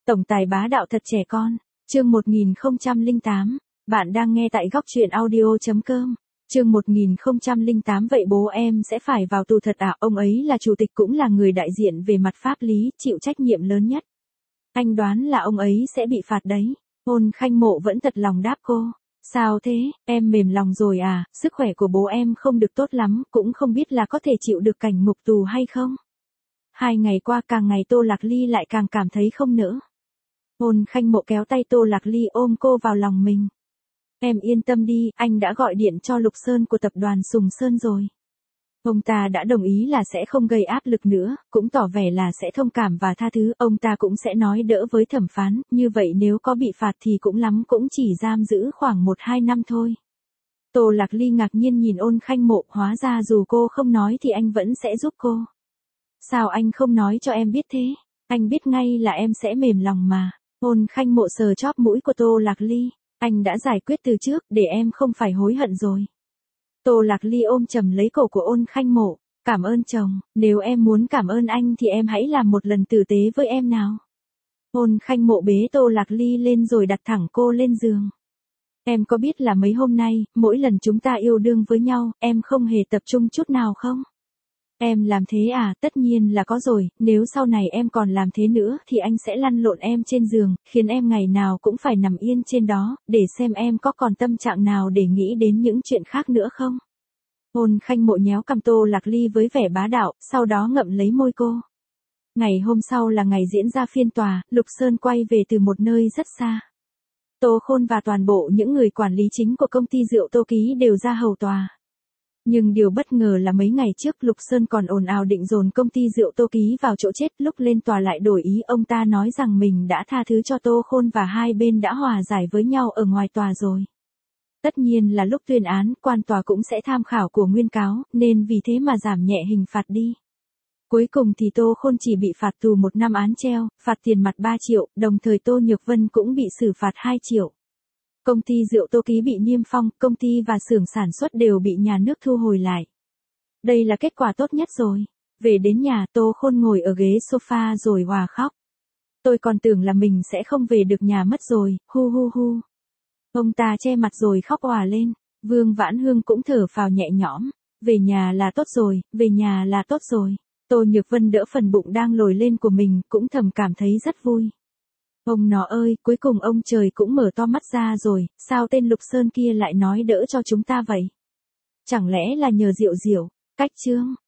Tổng tài bá đạo thật trẻ con. Chương 1008. Bạn đang nghe tại góc truyện audio.com. Chương 1008. Vậy bố em sẽ phải vào tù thật à? Ông ấy là chủ tịch cũng là người đại diện về mặt pháp lý, chịu trách nhiệm lớn nhất. Anh đoán là ông ấy sẽ bị phạt đấy. Ôn Khanh Mộ vẫn thật lòng đáp cô. Sao thế, em mềm lòng rồi à, sức khỏe của bố em không được tốt lắm, cũng không biết là có thể chịu được cảnh ngục tù hay không. 2 ngày qua càng ngày Tô Lạc Ly lại càng cảm thấy không nỡ. Ôn Khanh Mộ kéo tay Tô Lạc Ly ôm cô vào lòng mình. Em yên tâm đi, anh đã gọi điện cho Lục Sơn của tập đoàn Sùng Sơn rồi. Ông ta đã đồng ý là sẽ không gây áp lực nữa, cũng tỏ vẻ là sẽ thông cảm và tha thứ. Ông ta cũng sẽ nói đỡ với thẩm phán, như vậy nếu có bị phạt thì cũng lắm cũng chỉ giam giữ khoảng 1-2 năm thôi. Tô Lạc Ly ngạc nhiên nhìn Ôn Khanh Mộ, hóa ra dù cô không nói thì anh vẫn sẽ giúp cô. Sao anh không nói cho em biết thế? Anh biết ngay là em sẽ mềm lòng mà. Ôn Khanh Mộ sờ chóp mũi của Tô Lạc Ly. Anh đã giải quyết từ trước, để em không phải hối hận rồi. Tô Lạc Ly ôm chầm lấy cổ của Ôn Khanh Mộ. Cảm ơn chồng, nếu em muốn cảm ơn anh thì em hãy làm một lần tử tế với em nào. Ôn Khanh Mộ bế Tô Lạc Ly lên rồi đặt thẳng cô lên giường. Em có biết là mấy hôm nay, mỗi lần chúng ta yêu đương với nhau, em không hề tập trung chút nào không? Em làm thế à? Tất nhiên là có rồi, nếu sau này em còn làm thế nữa thì anh sẽ lăn lộn em trên giường, khiến em ngày nào cũng phải nằm yên trên đó, để xem em có còn tâm trạng nào để nghĩ đến những chuyện khác nữa không? Ôn Khanh Mộ nhéo cằm Tô Lạc Ly với vẻ bá đạo, sau đó ngậm lấy môi cô. Ngày hôm sau là ngày diễn ra phiên tòa, Lục Sơn quay về từ một nơi rất xa. Tô Khôn và toàn bộ những người quản lý chính của công ty rượu Tô Ký đều ra hầu tòa. Nhưng điều bất ngờ là mấy ngày trước Lục Sơn còn ồn ào định dồn công ty rượu Tô Ký vào chỗ chết, lúc lên tòa lại đổi ý. Ông ta nói rằng mình đã tha thứ cho Tô Khôn và hai bên đã hòa giải với nhau ở ngoài tòa rồi. Tất nhiên là lúc tuyên án, quan tòa cũng sẽ tham khảo của nguyên cáo, nên vì thế mà giảm nhẹ hình phạt đi. Cuối cùng thì Tô Khôn chỉ bị phạt tù 1 năm án treo, phạt tiền mặt 3 triệu, đồng thời Tô Nhược Vân cũng bị xử phạt 2 triệu. Công ty rượu Tô Ký bị niêm phong, công ty và xưởng sản xuất đều bị nhà nước thu hồi lại. Đây là kết quả tốt nhất rồi. Về đến nhà, Tô Khôn ngồi ở ghế sofa rồi òa khóc. Tôi còn tưởng là mình sẽ không về được nhà mất rồi, hu hu hu. Ông ta che mặt rồi khóc òa lên. Vương Vãn Hương cũng thở phào nhẹ nhõm. Về nhà là tốt rồi, về nhà là tốt rồi. Tô Nhược Vân đỡ phần bụng đang lồi lên của mình, cũng thầm cảm thấy rất vui. Ông nó ơi, cuối cùng ông trời cũng mở to mắt ra rồi, sao tên Lục Sơn kia lại nói đỡ cho chúng ta vậy? Chẳng lẽ là nhờ Diệu Diệu? Cách chương.